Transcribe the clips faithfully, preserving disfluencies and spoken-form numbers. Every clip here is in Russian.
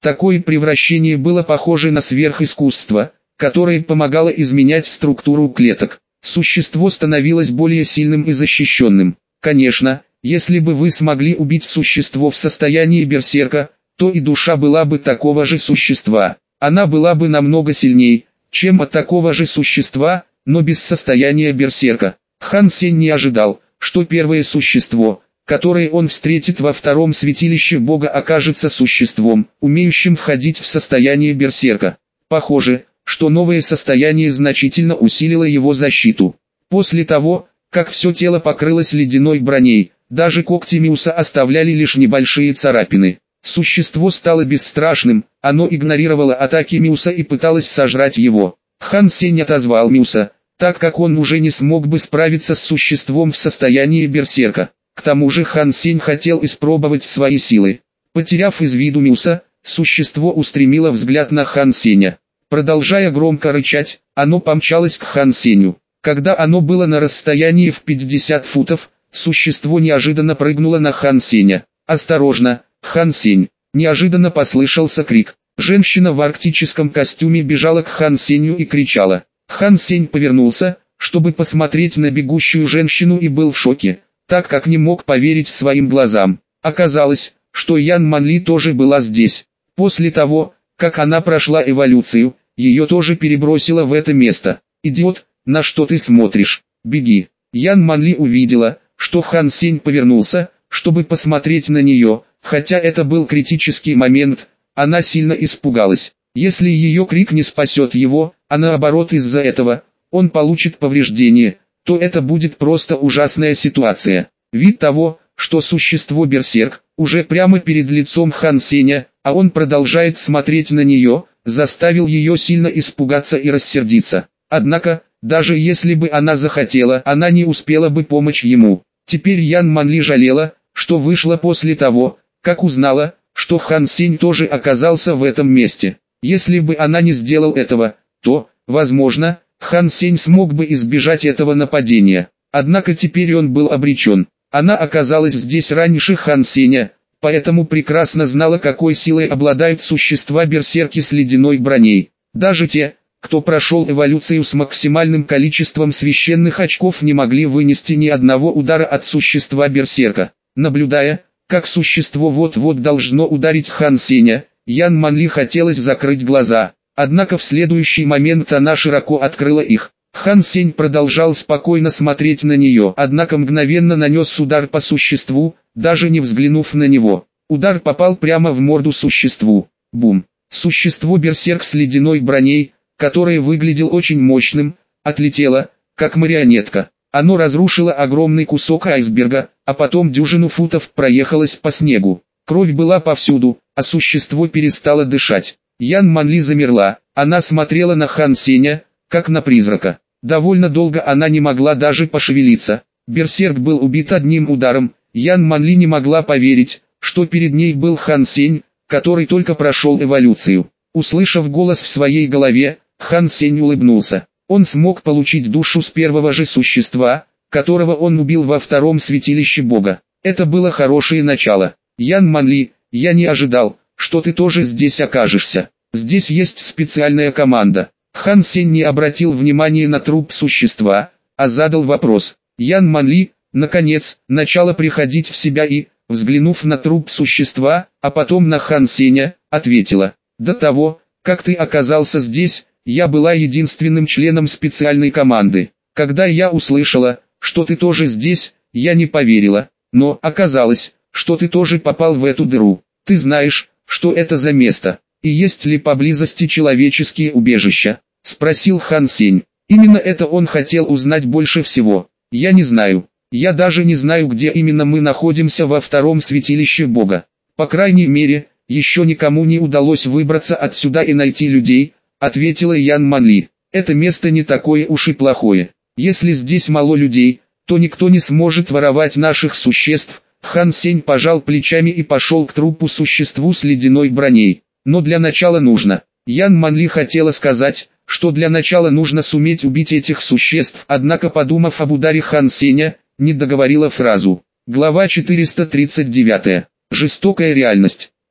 Такое превращение было похоже на сверхискусство, которое помогало изменять структуру клеток. Существо становилось более сильным и защищенным. Конечно, если бы вы смогли убить существо в состоянии берсерка, то и душа была бы такого же существа. Она была бы намного сильнее, чем от такого же существа, но без состояния берсерка. Хан Сень не ожидал, что первое существо, которое он встретит во втором святилище Бога, окажется существом, умеющим входить в состояние берсерка. Похоже, что новое состояние значительно усилило его защиту. После того, как все тело покрылось ледяной броней, даже когти Миуса оставляли лишь небольшие царапины. Существо стало бесстрашным, оно игнорировало атаки Миуса и пыталось сожрать его. Хан Сень отозвал Миуса, так как он уже не смог бы справиться с существом в состоянии берсерка. К тому же Хан Сень хотел испробовать свои силы. Потеряв из виду Миуса, существо устремило взгляд на Хан Сеня. Продолжая громко рычать, оно помчалось к Хан Сеню. Когда оно было на расстоянии в пятьдесят футов, существо неожиданно прыгнуло на Хан Сеня. «Осторожно, Хан Сень!» Неожиданно послышался крик. Женщина в арктическом костюме бежала к Хан Сенью и кричала. Хан Сень повернулся, чтобы посмотреть на бегущую женщину, и был в шоке, так как не мог поверить своим глазам. Оказалось, что Ян Манли тоже была здесь. После того, как она прошла эволюцию, ее тоже перебросило в это место. «Идиот, на что ты смотришь? Беги!» Ян Манли увидела, что Хан Сень повернулся, чтобы посмотреть на нее, хотя это был критический момент, она сильно испугалась. Если ее крик не спасет его, а наоборот из-за этого, он получит повреждение, то это будет просто ужасная ситуация. Вид того, что существо берсерк, уже прямо перед лицом Хан Сеня, а он продолжает смотреть на нее, заставил ее сильно испугаться и рассердиться. Однако, даже если бы она захотела, она не успела бы помочь ему. Теперь Ян Манли жалела, что вышла после того, как узнала, что Хан Сень тоже оказался в этом месте. Если бы она не сделала этого, то, возможно, Хан Сень смог бы избежать этого нападения. Однако теперь он был обречен. Она оказалась здесь раньше Хан Сеня, поэтому прекрасно знала, какой силой обладают существа берсерки с ледяной броней. Даже те, кто прошел эволюцию с максимальным количеством священных очков, не могли вынести ни одного удара от существа берсерка. Наблюдая, как существо вот-вот должно ударить Хан Сеня, Ян Манли хотелось закрыть глаза. Однако в следующий момент она широко открыла их. Хан Сень продолжал спокойно смотреть на нее, однако мгновенно нанес удар по существу, даже не взглянув на него. Удар попал прямо в морду существу. Бум! Существо берсерк с ледяной броней, которое выглядело очень мощным, отлетело, как марионетка. Оно разрушило огромный кусок айсберга, а потом дюжину футов проехалось по снегу. Кровь была повсюду, а существо перестало дышать. Ян Манли замерла, она смотрела на Хан Сеня, как на призрака. Довольно долго она не могла даже пошевелиться. Берсерк был убит одним ударом. Ян Манли не могла поверить, что перед ней был Хан Сень, который только прошел эволюцию. Услышав голос в своей голове, Хан Сень улыбнулся. Он смог получить душу с первого же существа, которого он убил во втором святилище Бога. Это было хорошее начало. Ян Манли, я не ожидал, что ты тоже здесь окажешься. Здесь есть специальная команда. Хан Сень не обратил внимания на труп существа, а задал вопрос. Ян Манли, наконец, начала приходить в себя и, взглянув на труп существа, а потом на Хан Сеня, ответила. До того, как ты оказался здесь, я была единственным членом специальной команды. Когда я услышала, что ты тоже здесь, я не поверила, но оказалось, что ты тоже попал в эту дыру. Ты знаешь, что это за место, и есть ли поблизости человеческие убежища? Спросил Хан Сень. Именно это он хотел узнать больше всего. Я не знаю. Я даже не знаю, где именно мы находимся во втором святилище Бога. По крайней мере, еще никому не удалось выбраться отсюда и найти людей, ответила Ян Манли. Это место не такое уж и плохое. Если здесь мало людей, то никто не сможет воровать наших существ. Хан Сень пожал плечами и пошел к трупу существу с ледяной броней. Но для начала нужно. Ян Манли хотела сказать, что для начала нужно суметь убить этих существ, однако, подумав об ударе Хан Сеня, не договорила фразу. Глава четыреста тридцать девять. Жестокая реальность.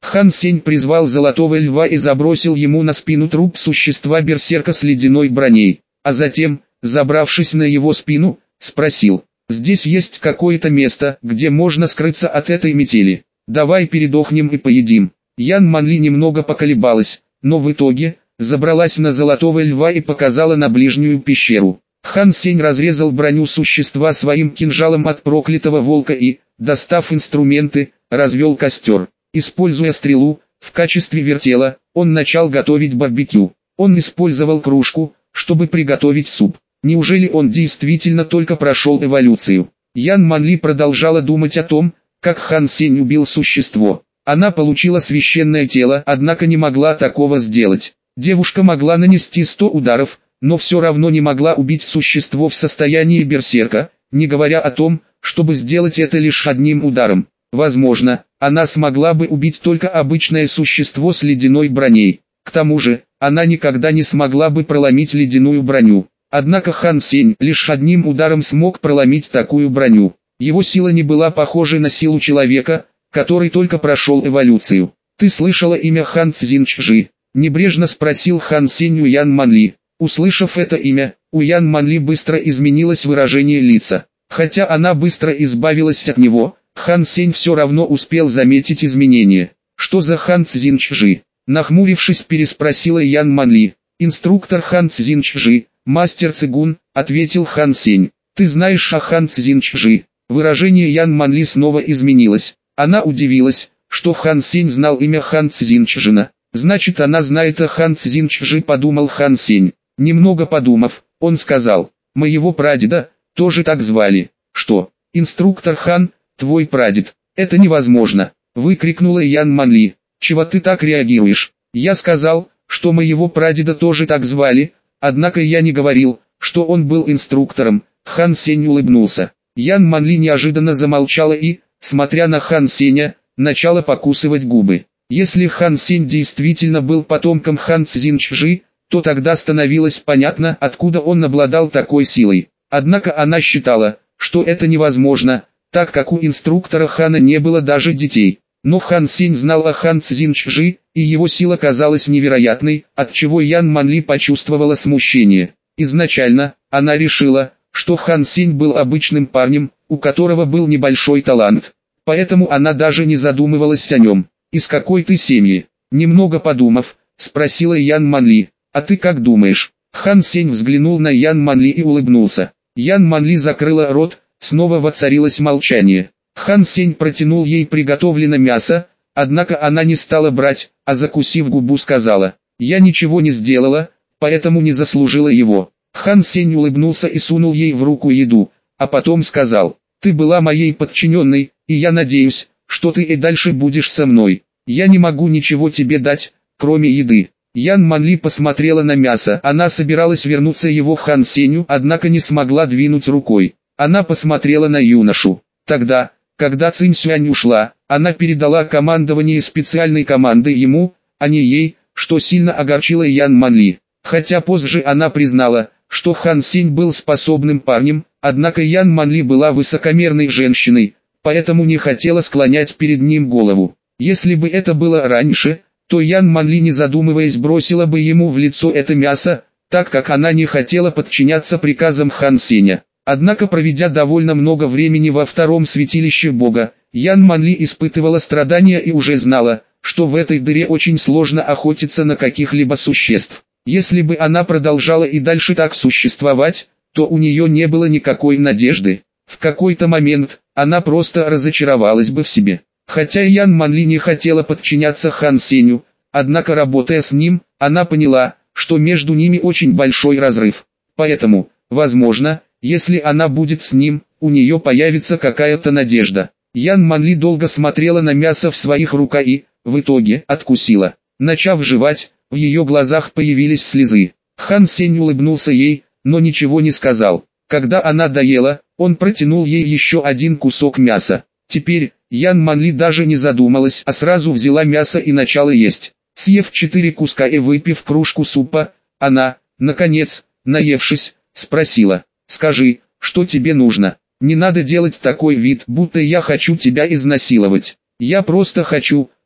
Хан Сень призвал Золотого Льва и забросил ему на спину труп существа-берсерка с ледяной броней, а затем, забравшись на его спину, спросил: «Здесь есть какое-то место, где можно скрыться от этой метели? Давай передохнем и поедим». Ян Манли немного поколебалась, но в итоге забралась на Золотого Льва и показала на ближнюю пещеру. Хан Сень разрезал броню существа своим кинжалом от проклятого волка и, достав инструменты, развел костер. Используя стрелу в качестве вертела, он начал готовить барбекю. Он использовал кружку, чтобы приготовить суп. Неужели он действительно только прошел эволюцию? Ян Манли продолжала думать о том, как Хан Сень убил существо. Она получила священное тело, однако не могла такого сделать. Девушка могла нанести сто ударов, но все равно не могла убить существо в состоянии берсерка, не говоря о том, чтобы сделать это лишь одним ударом. Возможно, она смогла бы убить только обычное существо с ледяной броней. К тому же, она никогда не смогла бы проломить ледяную броню. Однако Хан Сень лишь одним ударом смог проломить такую броню. Его сила не была похожа на силу человека, который только прошел эволюцию. «Ты слышала имя Хан Цзиньчжи?» – небрежно спросил Хан Сень у Ян Манли. Услышав это имя, у Ян Манли быстро изменилось выражение лица. Хотя она быстро избавилась от него, Хан Сень все равно успел заметить изменения. «Что за Хан Цзиньчжи?» – нахмурившись, переспросила Ян Манли. «Инструктор Хан Цзиньчжи, мастер цигун», – ответил Хан Сень. «Ты знаешь о Хан Цзиньчжи?» Выражение Ян Манли снова изменилось. Она удивилась, что Хан Сень знал имя Хан Цзиньчжина. «Значит, она знает о Хан Цзиньчжи», – подумал Хан Сень. Немного подумав, он сказал: «Моего прадеда тоже так звали». «Что, инструктор Хан, твой прадед? Это невозможно!» – выкрикнула Ян Манли. «Чего ты так реагируешь? Я сказал, что моего прадеда тоже так звали, однако я не говорил, что он был инструктором». Хан Сень улыбнулся. Ян Манли неожиданно замолчала и, смотря на Хан Сеня, начала покусывать губы. Если Хан Сень действительно был потомком Хан Цзиньчжи, то тогда становилось понятно, откуда он обладал такой силой. Однако она считала, что это невозможно, так как у инструктора Хана не было даже детей. Но Хан Сень знал о Хан Цзиньчжи, и его сила казалась невероятной, отчего Ян Манли почувствовала смущение. Изначально, она решила, что Хан Сень был обычным парнем, у которого был небольшой талант. Поэтому она даже не задумывалась о нем. «Из какой ты семьи?» Немного подумав, спросила Ян Манли. «А ты как думаешь?» Хан Сень взглянул на Ян Манли и улыбнулся. Ян Манли закрыла рот, снова воцарилось молчание. Хан Сень протянул ей приготовленное мясо, однако она не стала брать, а закусив губу сказала: «Я ничего не сделала, поэтому не заслужила его». Хан Сень улыбнулся и сунул ей в руку еду, а потом сказал: «Ты была моей подчиненной, и я надеюсь, что ты и дальше будешь со мной. Я не могу ничего тебе дать, кроме еды». Ян Манли посмотрела на мясо. Она собиралась вернуться его Хан Сенью, однако не смогла двинуть рукой. Она посмотрела на юношу. Тогда, когда Цинь Сюань ушла, она передала командование специальной команды ему, а не ей, что сильно огорчило Ян Манли. Хотя позже она признала, что Хан Сень был способным парнем, однако Ян Манли была высокомерной женщиной, поэтому не хотела склонять перед ним голову. Если бы это было раньше, то Ян Манли, не задумываясь, бросила бы ему в лицо это мясо, так как она не хотела подчиняться приказам Хан Сеня. Однако, проведя довольно много времени во втором святилище Бога, Ян Манли испытывала страдания и уже знала, что в этой дыре очень сложно охотиться на каких-либо существ. Если бы она продолжала и дальше так существовать, то у нее не было никакой надежды. В какой-то момент, она просто разочаровалась бы в себе. Хотя Ян Манли не хотела подчиняться Хан Сенью, однако, работая с ним, она поняла, что между ними очень большой разрыв. Поэтому, возможно, если она будет с ним, у нее появится какая-то надежда. Ян Манли долго смотрела на мясо в своих руках и, в итоге, откусила. Начав жевать, в ее глазах появились слезы. Хан Сень улыбнулся ей, но ничего не сказал. Когда она доела, он протянул ей еще один кусок мяса. Теперь, Ян Манли даже не задумалась, а сразу взяла мясо и начала есть. Съев четыре куска и выпив кружку супа, она, наконец, наевшись, спросила: «Скажи, что тебе нужно? Не надо делать такой вид, будто я хочу тебя изнасиловать. Я просто хочу,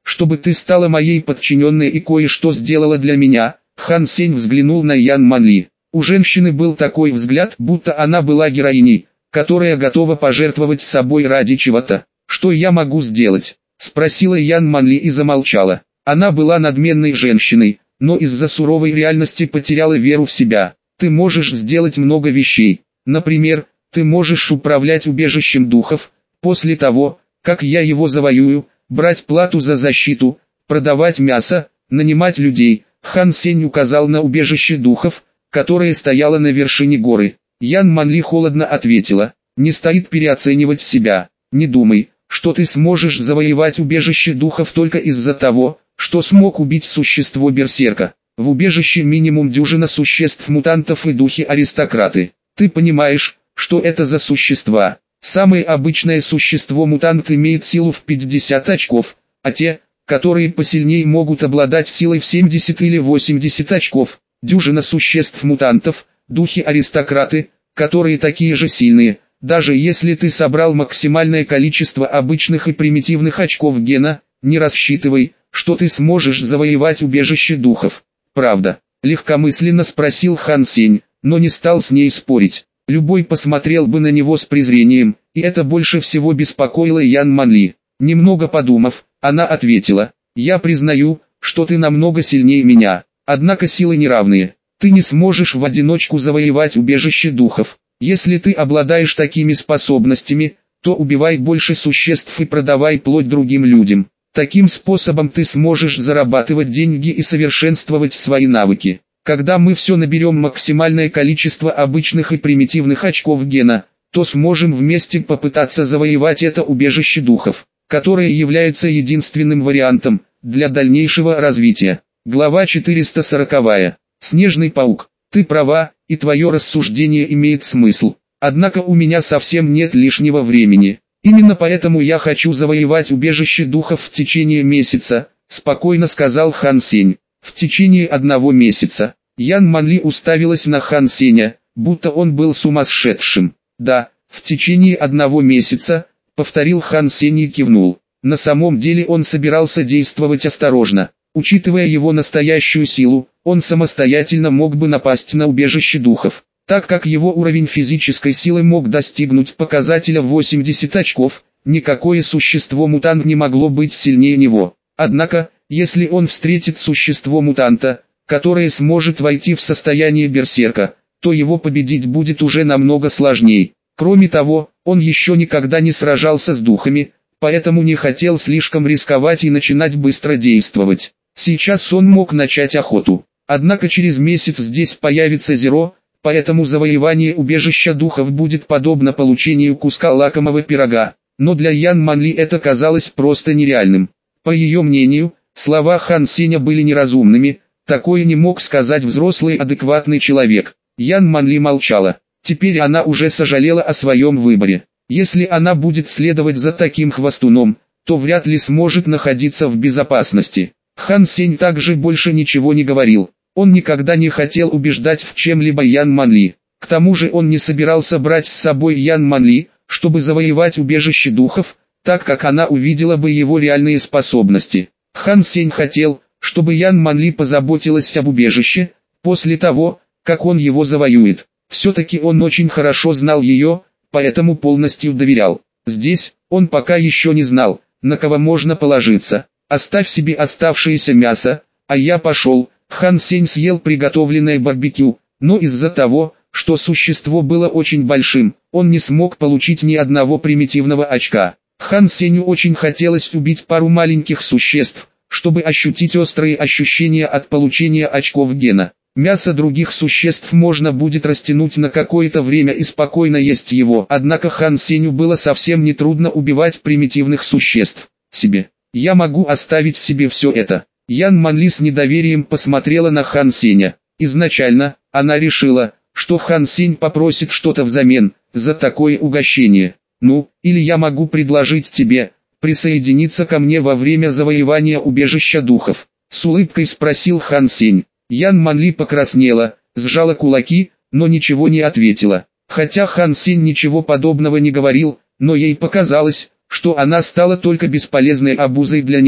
чтобы ты стала моей подчиненной и кое-что сделала для меня». Хан Сень взглянул на Ян Манли. У женщины был такой взгляд, будто она была героиней, которая готова пожертвовать собой ради чего-то. «Что я могу сделать?» – спросила Ян Манли и замолчала. Она была надменной женщиной, но из-за суровой реальности потеряла веру в себя. «Ты можешь сделать много вещей. Например, ты можешь управлять убежищем духов, после того, как я его завоюю, брать плату за защиту, продавать мясо, нанимать людей». Хан Сень указал на убежище духов, которое стояло на вершине горы. Ян Манли холодно ответила: «Не стоит переоценивать себя. Не думай, что ты сможешь завоевать убежище духов только из-за того, что смог убить существо берсерка. В убежище минимум дюжина существ-мутантов и духи-аристократы. Ты понимаешь, что это за существа? Самое обычное существо-мутант имеет силу в пятьдесят очков, а те, которые посильнее, могут обладать силой в семьдесят или восемьдесят очков. Дюжина существ-мутантов, духи-аристократы, которые такие же сильные. Даже если ты собрал максимальное количество обычных и примитивных очков гена, не рассчитывай, что ты сможешь завоевать убежище духов». «Правда?» — легкомысленно спросил Хан Сень, но не стал с ней спорить. Любой посмотрел бы на него с презрением, и это больше всего беспокоило Ян Манли. Немного подумав, она ответила: «Я признаю, что ты намного сильнее меня, однако силы неравные. Ты не сможешь в одиночку завоевать убежище духов. Если ты обладаешь такими способностями, то убивай больше существ и продавай плоть другим людям. Таким способом ты сможешь зарабатывать деньги и совершенствовать свои навыки. Когда мы все наберем максимальное количество обычных и примитивных очков гена, то сможем вместе попытаться завоевать это убежище духов, которое является единственным вариантом для дальнейшего развития». Глава четыреста сорок. Снежный паук. Ты права, и твое рассуждение имеет смысл. Однако у меня совсем нет лишнего времени. Именно поэтому я хочу завоевать убежище духов в течение месяца, спокойно сказал Хан Сень. В течение одного месяца. Ян Манли уставилась на Хан Сеня, будто он был сумасшедшим. Да, в течение одного месяца, повторил Хан Сень и кивнул. На самом деле он собирался действовать осторожно. Учитывая его настоящую силу, он самостоятельно мог бы напасть на убежище духов, так как его уровень физической силы мог достигнуть показателя восемьдесят очков, никакое существо-мутант не могло быть сильнее него. Однако, если он встретит существо-мутанта, которое сможет войти в состояние берсерка, то его победить будет уже намного сложнее. Кроме того, он еще никогда не сражался с духами, поэтому не хотел слишком рисковать и начинать быстро действовать. Сейчас он мог начать охоту. Однако через месяц здесь появится Зеро, поэтому завоевание убежища духов будет подобно получению куска лакомого пирога. Но для Ян Манли это казалось просто нереальным. По ее мнению, слова Хан Сеня были неразумными, такое не мог сказать взрослый адекватный человек. Ян Манли молчала. Теперь она уже сожалела о своем выборе. Если она будет следовать за таким хвостуном, то вряд ли сможет находиться в безопасности. Хан Сень также больше ничего не говорил. Он никогда не хотел убеждать в чем-либо Ян Манли. К тому же он не собирался брать с собой Ян Манли, чтобы завоевать убежище духов, так как она увидела бы его реальные способности. Хан Сень хотел, чтобы Ян Манли позаботилась об убежище, после того, как он его завоюет. Все-таки он очень хорошо знал ее, поэтому полностью доверял. Здесь, он пока еще не знал, на кого можно положиться. «Оставь себе оставшееся мясо, а я пошел». Хан Сень съел приготовленное барбекю, но из-за того, что существо было очень большим, он не смог получить ни одного примитивного очка. Хан Сенью очень хотелось убить пару маленьких существ, чтобы ощутить острые ощущения от получения очков гена. Мясо других существ можно будет растянуть на какое-то время и спокойно есть его. Однако Хан Сенью было совсем не трудно убивать примитивных существ. Себе. Я могу оставить себе все это. Ян Манли с недоверием посмотрела на Хан Сеня. Изначально, она решила, что Хан Сень попросит что-то взамен, за такое угощение. Ну, или я могу предложить тебе, присоединиться ко мне во время завоевания убежища духов. С улыбкой спросил Хан Сень. Ян Манли покраснела, сжала кулаки, но ничего не ответила. Хотя Хан Сень ничего подобного не говорил, но ей показалось, что она стала только бесполезной обузой для него.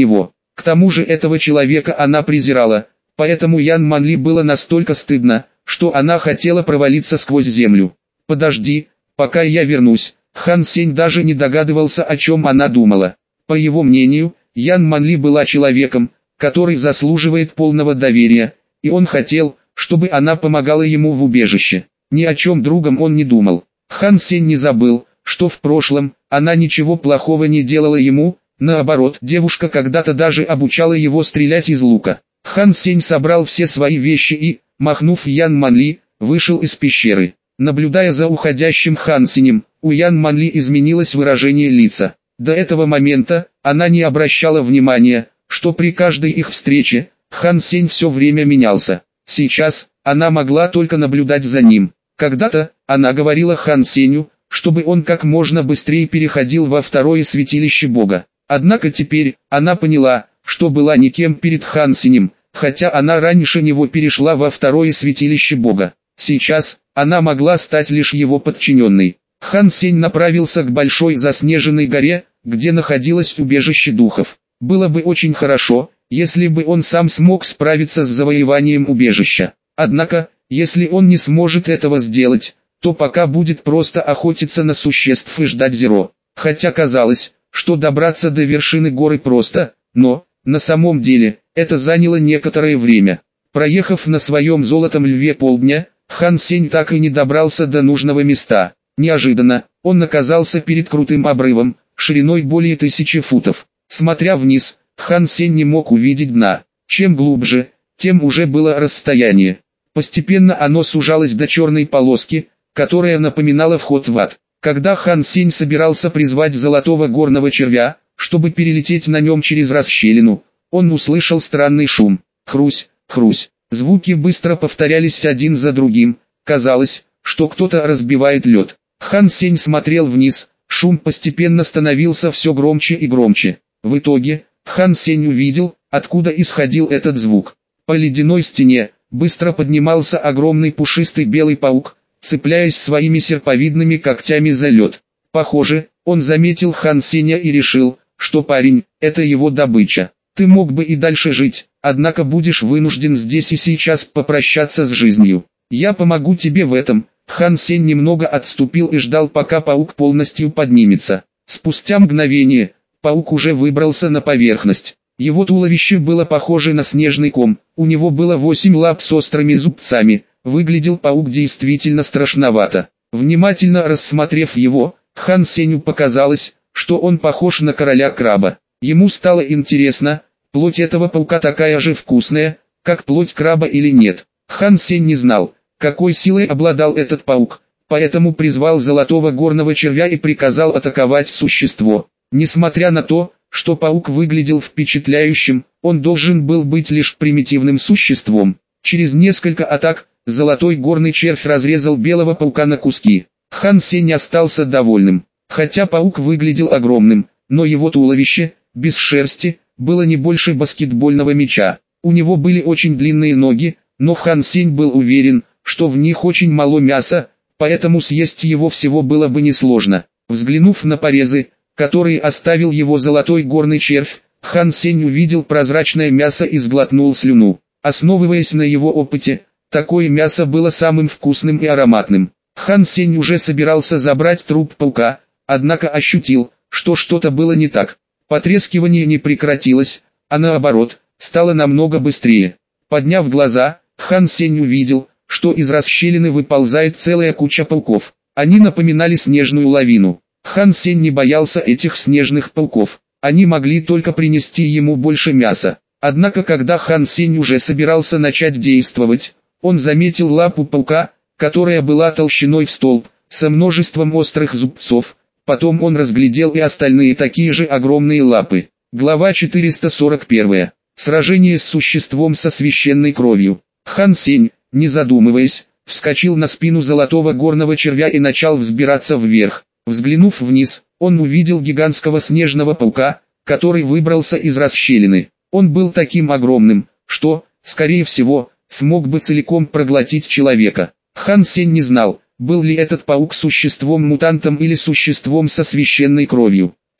К тому же этого человека она презирала, поэтому Ян Манли было настолько стыдно, что она хотела провалиться сквозь землю. «Подожди, пока я вернусь». Хан Сень даже не догадывался, о чем она думала. По его мнению, Ян Манли была человеком, который заслуживает полного доверия, и он хотел, чтобы она помогала ему в убежище. Ни о чем другом он не думал. Хан Сень не забыл, что в прошлом она ничего плохого не делала ему, наоборот, девушка когда-то даже обучала его стрелять из лука. Хан Сень собрал все свои вещи и, махнув Ян Манли, вышел из пещеры. Наблюдая за уходящим Хан Сенем, у Ян Манли изменилось выражение лица. До этого момента она не обращала внимания, что при каждой их встрече Хан Сень все время менялся. Сейчас она могла только наблюдать за ним. Когда-то она говорила Хан Сенью, чтобы он как можно быстрее переходил во второе святилище Бога. Однако теперь она поняла, что была никем перед Хан Сенем, хотя она раньше него перешла во второе святилище Бога. Сейчас она могла стать лишь его подчиненной. Хан Сень направился к большой заснеженной горе, где находилось убежище духов. Было бы очень хорошо, если бы он сам смог справиться с завоеванием убежища. Однако, если он не сможет этого сделать, то пока будет просто охотиться на существ и ждать Зеро. Хотя казалось, что добраться до вершины горы просто, но, на самом деле, это заняло некоторое время. Проехав на своем золотом льве полдня, Хан Сень так и не добрался до нужного места. Неожиданно, он оказался перед крутым обрывом, шириной более тысячи футов. Смотря вниз, Хан Сень не мог увидеть дна. Чем глубже, тем уже было расстояние. Постепенно оно сужалось до черной полоски, которая напоминала вход в ад. Когда Хан Сень собирался призвать золотого горного червя, чтобы перелететь на нем через расщелину, он услышал странный шум. Хрусь, хрусь. Звуки быстро повторялись один за другим. Казалось, что кто-то разбивает лед. Хан Сень смотрел вниз, шум постепенно становился все громче и громче. В итоге, Хан Сень увидел, откуда исходил этот звук. По ледяной стене быстро поднимался огромный пушистый белый паук, цепляясь своими серповидными когтями за лед. Похоже, он заметил Хан Сеня и решил, что парень – это его добыча. Ты мог бы и дальше жить, однако будешь вынужден здесь и сейчас попрощаться с жизнью. Я помогу тебе в этом. Хан Сень немного отступил и ждал, пока паук полностью поднимется. Спустя мгновение, паук уже выбрался на поверхность. Его туловище было похоже на снежный ком, у него было восемь лап с острыми зубцами, выглядел паук действительно страшновато. Внимательно рассмотрев его, Хан Сенью показалось, что он похож на короля краба. Ему стало интересно, плоть этого паука такая же вкусная, как плоть краба или нет. Хан Сень не знал, какой силой обладал этот паук, поэтому призвал золотого горного червя и приказал атаковать существо. Несмотря на то, что паук выглядел впечатляющим, он должен был быть лишь примитивным существом. Через несколько атак, золотой горный червь разрезал белого паука на куски. Хан Сень остался довольным. Хотя паук выглядел огромным, но его туловище, без шерсти, было не больше баскетбольного мяча. У него были очень длинные ноги, но Хан Сень был уверен, что в них очень мало мяса, поэтому съесть его всего было бы несложно. Взглянув на порезы, которые оставил его золотой горный червь, Хан Сень увидел прозрачное мясо и сглотнул слюну. Основываясь на его опыте, такое мясо было самым вкусным и ароматным. Хан Сень уже собирался забрать труп паука, однако ощутил, что что-то было не так. Потрескивание не прекратилось, а наоборот, стало намного быстрее. Подняв глаза, Хан Сень увидел, что из расщелины выползает целая куча пауков. Они напоминали снежную лавину. Хан Сень не боялся этих снежных пауков. Они могли только принести ему больше мяса. Однако когда Хан Сень уже собирался начать действовать, он заметил лапу паука, которая была толщиной в столб, со множеством острых зубцов. Потом он разглядел и остальные такие же огромные лапы. Глава четыреста сорок один. Сражение с существом со священной кровью. Хан Сень, не задумываясь, вскочил на спину золотого горного червя и начал взбираться вверх. Взглянув вниз, он увидел гигантского снежного паука, который выбрался из расщелины. Он был таким огромным, что, скорее всего, смог бы целиком проглотить человека. Хан Сень не знал, был ли этот паук существом-мутантом или существом со священной кровью.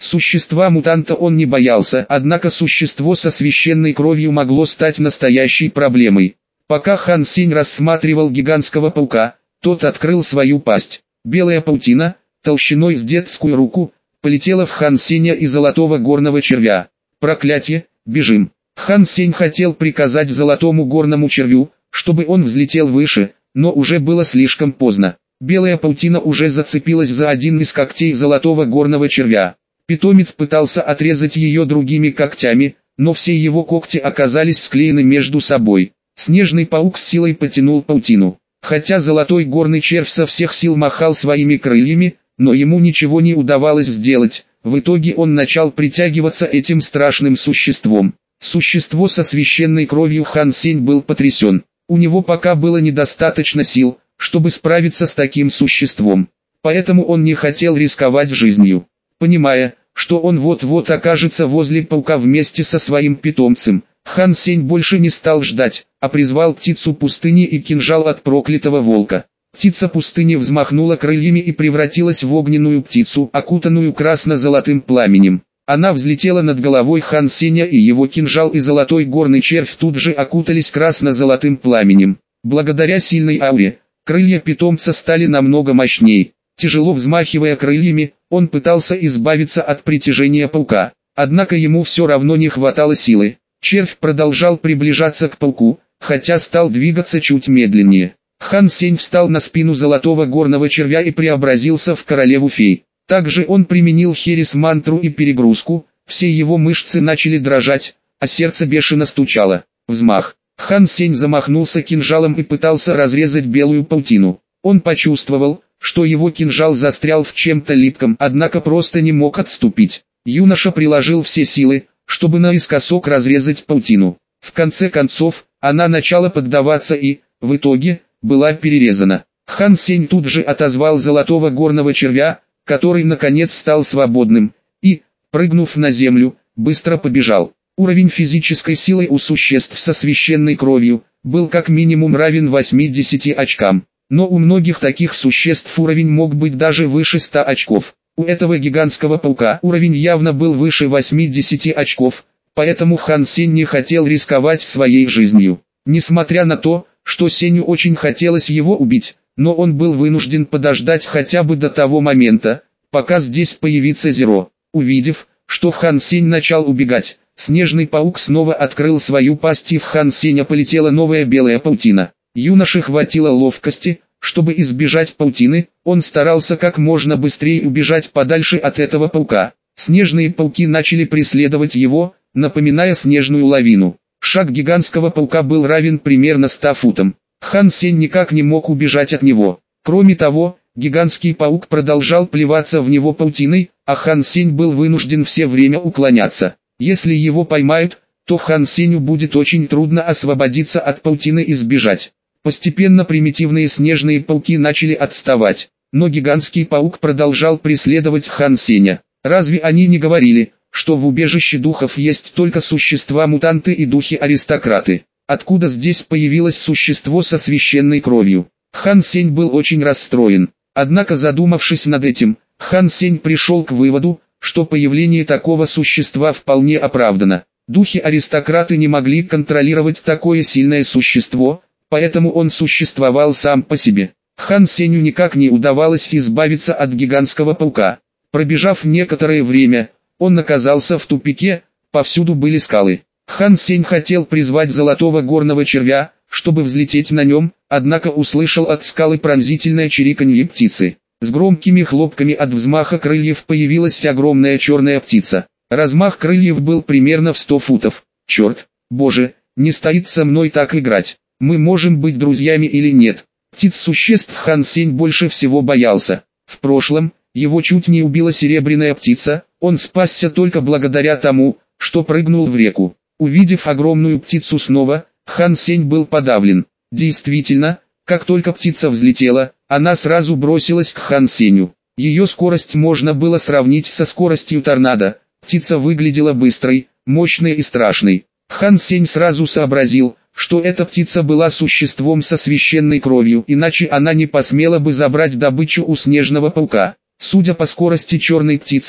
Существа-мутанта он не боялся, однако существо со священной кровью могло стать настоящей проблемой. Пока Хан Сень рассматривал гигантского паука, тот открыл свою пасть. Белая паутина, толщиной с детскую руку, полетела в Хан Сеня и золотого горного червя. Проклятие, бежим! Хан Сень хотел приказать золотому горному червю, чтобы он взлетел выше, но уже было слишком поздно. Белая паутина уже зацепилась за один из когтей золотого горного червя. Питомец пытался отрезать ее другими когтями, но все его когти оказались склеены между собой. Снежный паук с силой потянул паутину. Хотя золотой горный червь со всех сил махал своими крыльями, но ему ничего не удавалось сделать. В итоге он начал притягиваться этим страшным существом. Существо со священной кровью Хан Сень был потрясен. У него пока было недостаточно сил, чтобы справиться с таким существом. Поэтому он не хотел рисковать жизнью. Понимая, что он вот-вот окажется возле паука вместе со своим питомцем, Хан Сень больше не стал ждать, а призвал птицу пустыни и кинжал от проклятого волка. Птица пустыни взмахнула крыльями и превратилась в огненную птицу, окутанную красно-золотым пламенем. Она взлетела над головой Хан Сеня, и его кинжал и золотой горный червь тут же окутались красно-золотым пламенем. Благодаря сильной ауре, крылья питомца стали намного мощнее. Тяжело взмахивая крыльями, он пытался избавиться от притяжения паука, однако ему все равно не хватало силы. Червь продолжал приближаться к пауку, хотя стал двигаться чуть медленнее. Хан Сень встал на спину золотого горного червя и преобразился в королеву фей. Также он применил херес-мантру и перегрузку, все его мышцы начали дрожать, а сердце бешено стучало. Взмах. Хан Сень замахнулся кинжалом и пытался разрезать белую паутину. Он почувствовал, что его кинжал застрял в чем-то липком, однако просто не мог отступить. Юноша приложил все силы, чтобы наискосок разрезать паутину. В конце концов, она начала поддаваться и, в итоге, была перерезана. Хан Сень тут же отозвал золотого горного червя, который наконец стал свободным, и, прыгнув на землю, быстро побежал. Уровень физической силы у существ со священной кровью был как минимум равен восьмидесяти очкам, но у многих таких существ уровень мог быть даже выше ста очков. У этого гигантского паука уровень явно был выше восьмидесяти очков, поэтому Хан Сень не хотел рисковать своей жизнью. Несмотря на то, что Сенью очень хотелось его убить, но он был вынужден подождать хотя бы до того момента, пока здесь появится Зеро. Увидев, что Хан Сень начал убегать, снежный паук снова открыл свою пасть, и в Хан Сеня полетела новая белая паутина. Юноше хватило ловкости, чтобы избежать паутины, он старался как можно быстрее убежать подальше от этого паука. Снежные пауки начали преследовать его, напоминая снежную лавину. Шаг гигантского паука был равен примерно ста футам. Хан Сень никак не мог убежать от него. Кроме того, гигантский паук продолжал плеваться в него паутиной, а Хан Сень был вынужден все время уклоняться. Если его поймают, то Хан Сенью будет очень трудно освободиться от паутины и сбежать. Постепенно примитивные снежные пауки начали отставать, но гигантский паук продолжал преследовать Хан Сеня. Разве они не говорили, что в убежище духов есть только существа-мутанты и духи-аристократы? Откуда здесь появилось существо со священной кровью? Хан Сень был очень расстроен. Однако, задумавшись над этим, Хан Сень пришел к выводу, что появление такого существа вполне оправдано. Духи-аристократы не могли контролировать такое сильное существо, поэтому он существовал сам по себе. Хан Сенью никак не удавалось избавиться от гигантского паука. Пробежав некоторое время, он оказался в тупике, повсюду были скалы. Хан Сень хотел призвать золотого горного червя, чтобы взлететь на нем, однако услышал от скалы пронзительное чириканье птицы. С громкими хлопками от взмаха крыльев появилась огромная черная птица. Размах крыльев был примерно в сто футов. Черт, боже, не стоит со мной так играть. Мы можем быть друзьями или нет? Птиц-существ Хан Сень больше всего боялся. В прошлом, его чуть не убила серебряная птица, он спасся только благодаря тому, что прыгнул в реку. Увидев огромную птицу снова, Хан Сень был подавлен. Действительно, как только птица взлетела, она сразу бросилась к Хан Сенью. Ее скорость можно было сравнить со скоростью торнадо. Птица выглядела быстрой, мощной и страшной. Хан Сень сразу сообразил, что эта птица была существом со священной кровью, иначе она не посмела бы забрать добычу у снежного паука. Судя по скорости черной птицы,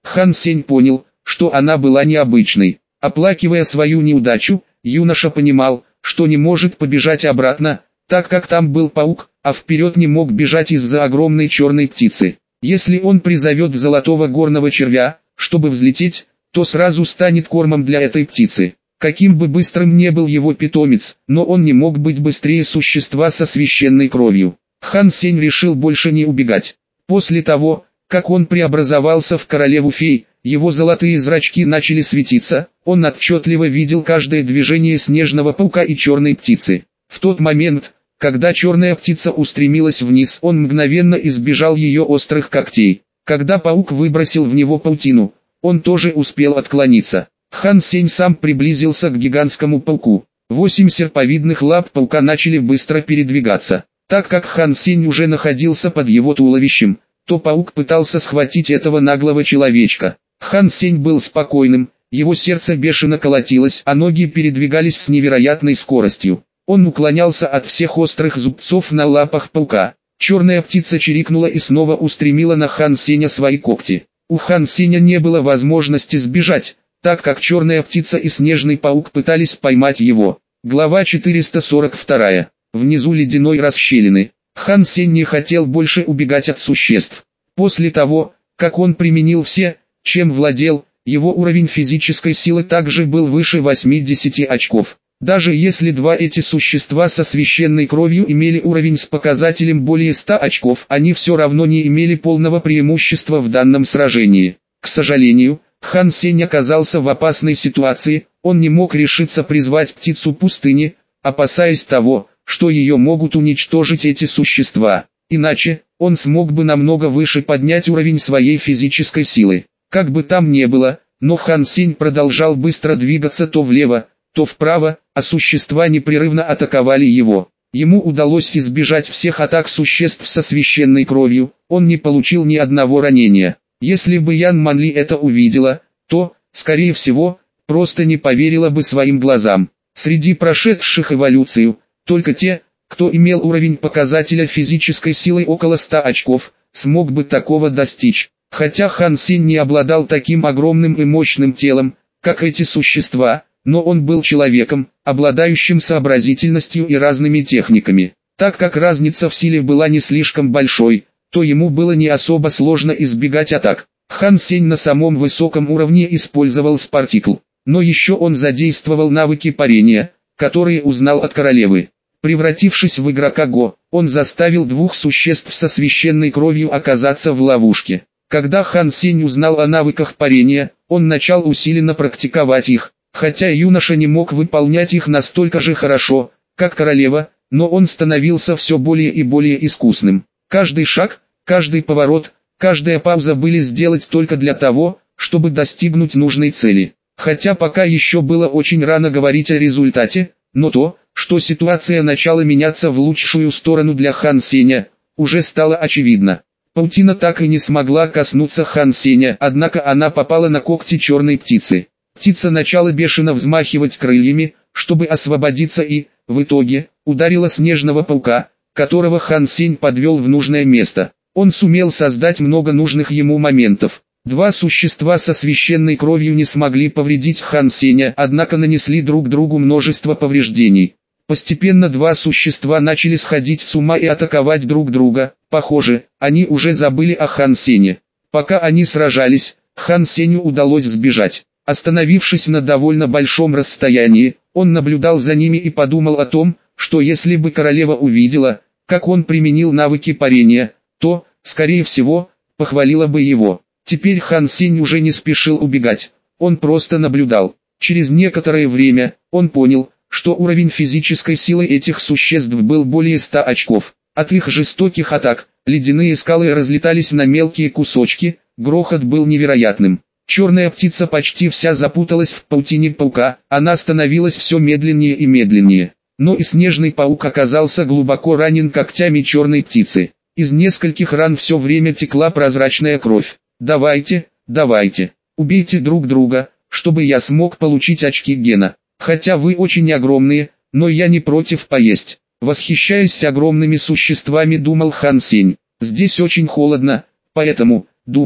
Хан Сень понял, что она была необычной. Оплакивая свою неудачу, юноша понимал, что не может побежать обратно, так как там был паук, а вперед не мог бежать из-за огромной черной птицы. Если он призовет золотого горного червя, чтобы взлететь, то сразу станет кормом для этой птицы. Каким бы быстрым ни был его питомец, но он не мог быть быстрее существа со священной кровью. Хан Сень решил больше не убегать. После того, как он преобразовался в королеву-фей, его золотые зрачки начали светиться, он отчетливо видел каждое движение снежного паука и черной птицы. В тот момент, когда черная птица устремилась вниз, он мгновенно избежал ее острых когтей. Когда паук выбросил в него паутину, он тоже успел отклониться. Хан Сень сам приблизился к гигантскому пауку. Восемь серповидных лап паука начали быстро передвигаться. Так как Хан Сень уже находился под его туловищем, то паук пытался схватить этого наглого человечка. Хан Сень был спокойным, его сердце бешено колотилось, а ноги передвигались с невероятной скоростью. Он уклонялся от всех острых зубцов на лапах паука. Черная птица чирикнула и снова устремила на Хан Сеня свои когти. У Хан Сеня не было возможности сбежать, так как черная птица и снежный паук пытались поймать его. Глава четыреста сорок два. Внизу ледяной расщелины. Хан Сень не хотел больше убегать от существ. После того, как он применил все, чем владел, его уровень физической силы также был выше восьмидесяти очков. Даже если два эти существа со священной кровью имели уровень с показателем более ста очков, они все равно не имели полного преимущества в данном сражении. К сожалению, Хан Сень оказался в опасной ситуации, он не мог решиться призвать птицу пустыни, опасаясь того, что ее могут уничтожить эти существа. Иначе, он смог бы намного выше поднять уровень своей физической силы. Как бы там ни было, но Хан Сень продолжал быстро двигаться то влево, то вправо, а существа непрерывно атаковали его. Ему удалось избежать всех атак существ со священной кровью, он не получил ни одного ранения. Если бы Ян Манли это увидела, то, скорее всего, просто не поверила бы своим глазам. Среди прошедших эволюцию, только те, кто имел уровень показателя физической силы около ста очков, смог бы такого достичь. Хотя Хан Сень не обладал таким огромным и мощным телом, как эти существа, но он был человеком, обладающим сообразительностью и разными техниками. Так как разница в силе была не слишком большой, то ему было не особо сложно избегать атак. Хан Сень на самом высоком уровне использовал спартикл, но еще он задействовал навыки парения, которые узнал от королевы. Превратившись в игрока Го, он заставил двух существ со священной кровью оказаться в ловушке. Когда Хан Сень узнал о навыках парения, он начал усиленно практиковать их. Хотя юноша не мог выполнять их настолько же хорошо, как королева, но он становился все более и более искусным. Каждый шаг, каждый поворот, каждая пауза были сделать только для того, чтобы достигнуть нужной цели. Хотя пока еще было очень рано говорить о результате, но то, что ситуация начала меняться в лучшую сторону для Хан Сеня, уже стало очевидно. Паутина так и не смогла коснуться Хан Сеня, однако она попала на когти черной птицы. Птица начала бешено взмахивать крыльями, чтобы освободиться и, в итоге, ударила снежного паука, которого Хан Сень подвел в нужное место. Он сумел создать много нужных ему моментов. Два существа со священной кровью не смогли повредить Хан Сеня, однако нанесли друг другу множество повреждений. Постепенно два существа начали сходить с ума и атаковать друг друга. Похоже, они уже забыли о Хан Сене. Пока они сражались, Хан Сеню удалось сбежать. Остановившись на довольно большом расстоянии, он наблюдал за ними и подумал о том, что если бы королева увидела, как он применил навыки парения, то, скорее всего, похвалила бы его. Теперь Хан Сень уже не спешил убегать, он просто наблюдал. Через некоторое время, он понял, что уровень физической силы этих существ был более ста очков. От их жестоких атак, ледяные скалы разлетались на мелкие кусочки, грохот был невероятным. Черная птица почти вся запуталась в паутине паука, она становилась все медленнее и медленнее. Но и снежный паук оказался глубоко ранен когтями черной птицы. Из нескольких ран все время текла прозрачная кровь. «Давайте, давайте, убейте друг друга, чтобы я смог получить очки гена. Хотя вы очень огромные, но я не против поесть». Восхищаясь огромными существами, думал Хан Сень. «Здесь очень холодно, поэтому, думаю,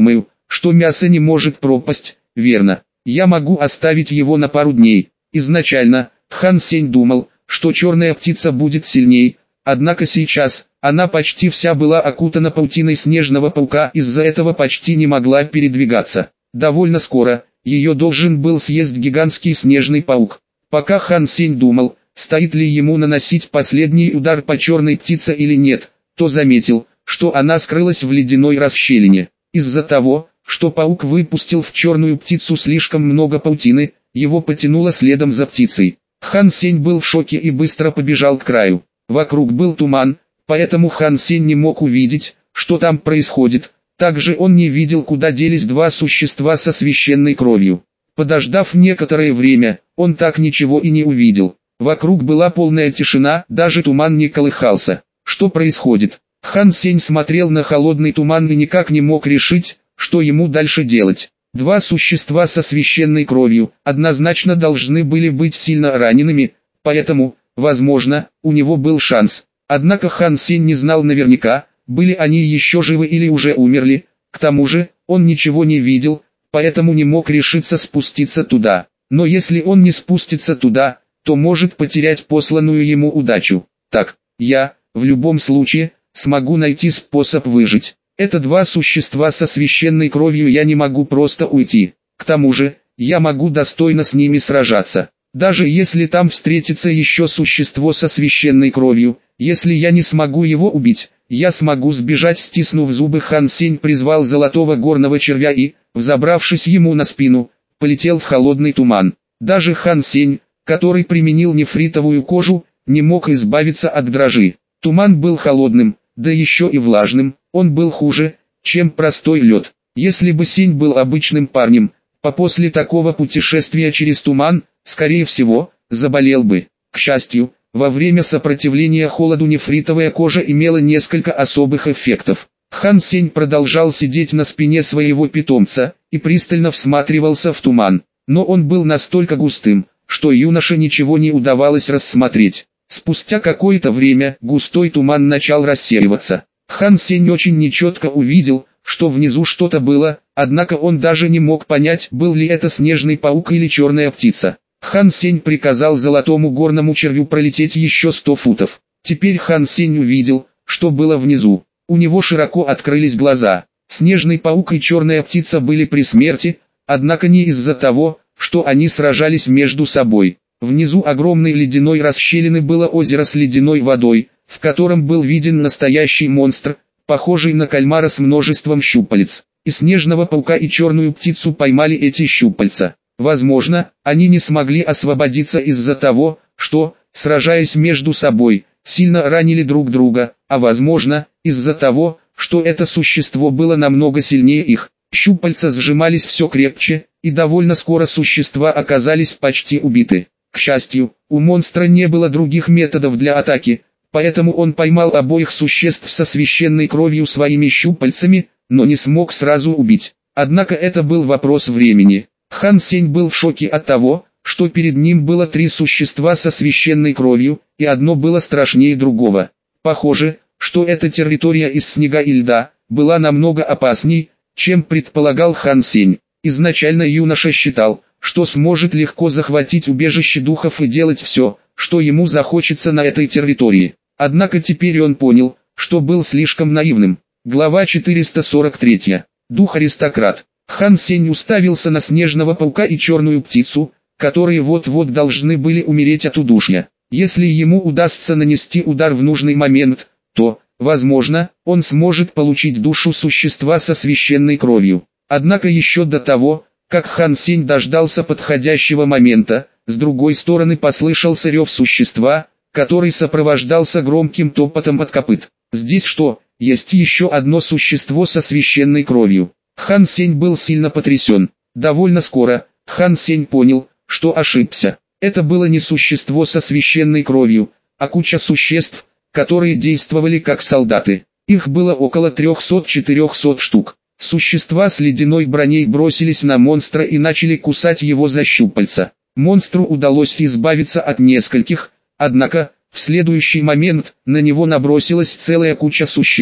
что мясо не может пропасть, верно. Я могу оставить его на пару дней. Изначально, Хан Сень думал, что черная птица будет сильней, однако сейчас, она почти вся была окутана паутиной снежного паука, из-за этого почти не могла передвигаться. Довольно скоро, ее должен был съесть гигантский снежный паук. Пока Хан Сень думал, стоит ли ему наносить последний удар по черной птице или нет, то заметил, что она скрылась в ледяной расщелине. Из-за того, что паук выпустил в черную птицу слишком много паутины, его потянуло следом за птицей. Хан Сень был в шоке и быстро побежал к краю. Вокруг был туман, поэтому Хан Сень не мог увидеть, что там происходит. Также он не видел, куда делись два существа со священной кровью. Подождав некоторое время, он так ничего и не увидел. Вокруг была полная тишина, даже туман не колыхался. Что происходит? Хан Сень смотрел на холодный туман и никак не мог решить, что ему дальше делать. Два существа со священной кровью однозначно должны были быть сильно ранеными, поэтому, возможно, у него был шанс. Однако Хан Сень не знал наверняка, были они еще живы или уже умерли. К тому же, он ничего не видел, поэтому не мог решиться спуститься туда. Но если он не спустится туда, то может потерять посланную ему удачу. Так, я, в любом случае, смогу найти способ выжить. Это два существа со священной кровью, я не могу просто уйти. К тому же, я могу достойно с ними сражаться. Даже если там встретится еще существо со священной кровью, если я не смогу его убить, я смогу сбежать. Стиснув зубы, Хан Сень призвал золотого горного червя и, взобравшись ему на спину, полетел в холодный туман. Даже Хан Сень, который применил нефритовую кожу, не мог избавиться от дрожи. Туман был холодным, да еще и влажным, он был хуже, чем простой лед. Если бы Сень был обычным парнем, то после такого путешествия через туман, скорее всего, заболел бы. К счастью, во время сопротивления холоду нефритовая кожа имела несколько особых эффектов. Хан Сень продолжал сидеть на спине своего питомца и пристально всматривался в туман, но он был настолько густым, что юноше ничего не удавалось рассмотреть. Спустя какое-то время густой туман начал рассеиваться. Хан Сень очень нечетко увидел, что внизу что-то было, однако он даже не мог понять, был ли это снежный паук или черная птица. Хан Сень приказал золотому горному червю пролететь еще сто футов. Теперь Хан Сень увидел, что было внизу. У него широко открылись глаза. Снежный паук и черная птица были при смерти, однако не из-за того, что они сражались между собой. Внизу огромной ледяной расщелины было озеро с ледяной водой, в котором был виден настоящий монстр, похожий на кальмара с множеством щупалец. И снежного паука и черную птицу поймали эти щупальца. Возможно, они не смогли освободиться из-за того, что, сражаясь между собой, сильно ранили друг друга, а возможно, из-за того, что это существо было намного сильнее их. Щупальца сжимались все крепче, и довольно скоро существа оказались почти убиты. К счастью, у монстра не было других методов для атаки, поэтому он поймал обоих существ со священной кровью своими щупальцами, но не смог сразу убить. Однако это был вопрос времени. Хан Сень был в шоке от того, что перед ним было три существа со священной кровью, и одно было страшнее другого. Похоже, что эта территория из снега и льда была намного опасней, чем предполагал Хан Сень. Изначально юноша считал, что сможет легко захватить убежище духов и делать все, что ему захочется на этой территории. Однако теперь он понял, что был слишком наивным. Глава четыреста сорок три. Дух-аристократ. Хан Сень уставился на снежного паука и черную птицу, которые вот-вот должны были умереть от удушья. Если ему удастся нанести удар в нужный момент, то, возможно, он сможет получить душу существа со священной кровью. Однако еще до того, как Хан Сень дождался подходящего момента, с другой стороны послышался рев существа, который сопровождался громким топотом от копыт. Здесь что, есть еще одно существо со священной кровью? Хан Сень был сильно потрясен. Довольно скоро, Хан Сень понял, что ошибся. Это было не существо со священной кровью, а куча существ, которые действовали как солдаты. Их было около трёхсот-четырёхсот штук. Существа с ледяной броней бросились на монстра и начали кусать его за щупальца. Монстру удалось избавиться от нескольких, однако, в следующий момент, на него набросилась целая куча существ.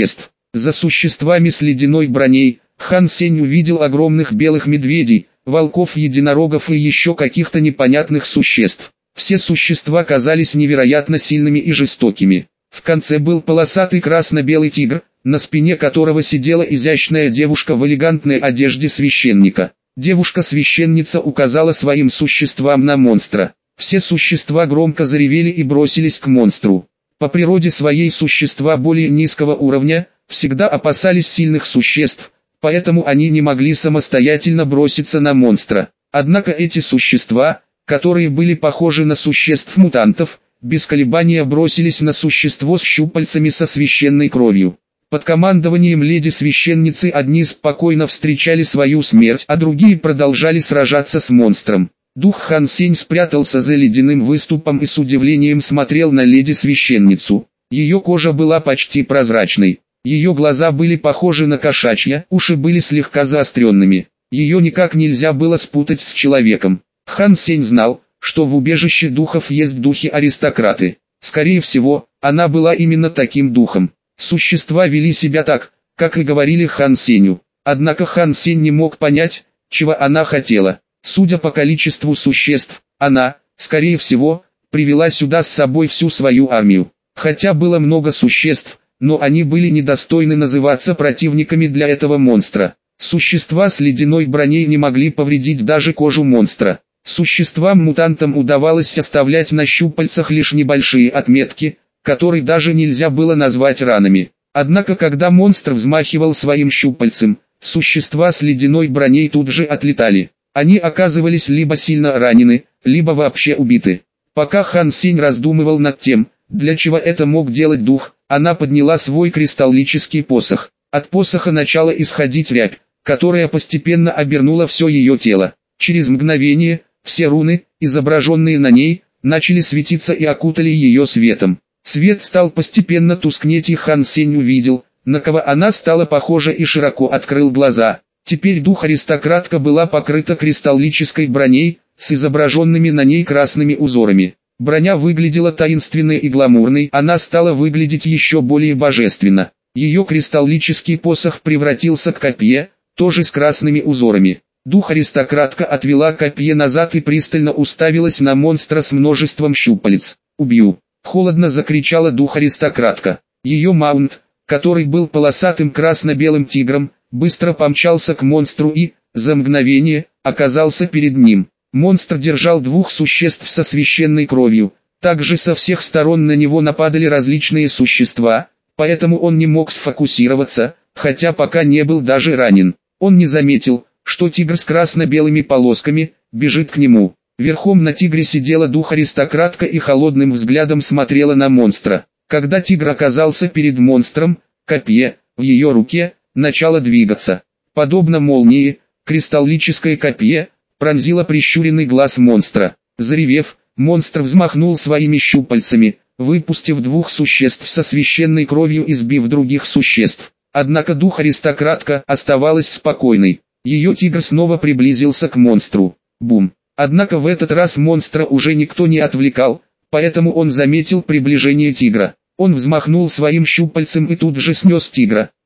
За существами с ледяной броней, Хан Сень увидел огромных белых медведей, волков, единорогов и еще каких-то непонятных существ. Все существа казались невероятно сильными и жестокими. В конце был полосатый красно-белый тигр, на спине которого сидела изящная девушка в элегантной одежде священника. Девушка-священница указала своим существам на монстра. Все существа громко заревели и бросились к монстру. По природе своей существа более низкого уровня всегда опасались сильных существ, поэтому они не могли самостоятельно броситься на монстра. Однако эти существа, которые были похожи на существ-мутантов, без колебания бросились на существо с щупальцами со священной кровью. Под командованием леди-священницы одни спокойно встречали свою смерть, а другие продолжали сражаться с монстром. Дух Хан Сень спрятался за ледяным выступом и с удивлением смотрел на леди-священницу. Ее кожа была почти прозрачной. Ее глаза были похожи на кошачьи, уши были слегка заостренными. Ее никак нельзя было спутать с человеком. Хан Сень знал, что в убежище духов есть духи-аристократы. Скорее всего, она была именно таким духом. Существа вели себя так, как и говорили Хан Сенью. Однако Хан Сень не мог понять, чего она хотела. Судя по количеству существ, она, скорее всего, привела сюда с собой всю свою армию. Хотя было много существ, но они были недостойны называться противниками для этого монстра. Существа с ледяной броней не могли повредить даже кожу монстра. Существам-мутантам удавалось оставлять на щупальцах лишь небольшие отметки, которые даже нельзя было назвать ранами. Однако когда монстр взмахивал своим щупальцем, существа с ледяной броней тут же отлетали. Они оказывались либо сильно ранены, либо вообще убиты. Пока Хан Сень раздумывал над тем, для чего это мог делать дух, она подняла свой кристаллический посох. От посоха начала исходить рябь, которая постепенно обернула все ее тело. Через мгновение, все руны, изображенные на ней, начали светиться и окутали ее светом. Свет стал постепенно тускнеть, и Хан Сень увидел, на кого она стала похожа, и широко открыл глаза. Теперь дух-аристократка была покрыта кристаллической броней, с изображенными на ней красными узорами. Броня выглядела таинственной и гламурной, она стала выглядеть еще более божественно. Ее кристаллический посох превратился в копье, тоже с красными узорами. Дух-аристократка отвела копье назад и пристально уставилась на монстра с множеством щупалец. «Убью!» — холодно закричала дух-аристократка. Ее маунт, который был полосатым красно-белым тигром, быстро помчался к монстру и, за мгновение, оказался перед ним. Монстр держал двух существ со священной кровью. Также со всех сторон на него нападали различные существа, поэтому он не мог сфокусироваться, хотя пока не был даже ранен. Он не заметил, что тигр с красно-белыми полосками бежит к нему. Верхом на тигре сидела дух-аристократка и холодным взглядом смотрела на монстра. Когда тигр оказался перед монстром, копье, в ее руке, начало двигаться. Подобно молнии, кристаллическое копье пронзило прищуренный глаз монстра. Заревев, монстр взмахнул своими щупальцами, выпустив двух существ со священной кровью и сбив других существ. Однако дух-аристократка оставалась спокойной. Ее тигр снова приблизился к монстру. Бум! Однако в этот раз монстра уже никто не отвлекал, поэтому он заметил приближение тигра. Он взмахнул своим щупальцем и тут же снес тигра.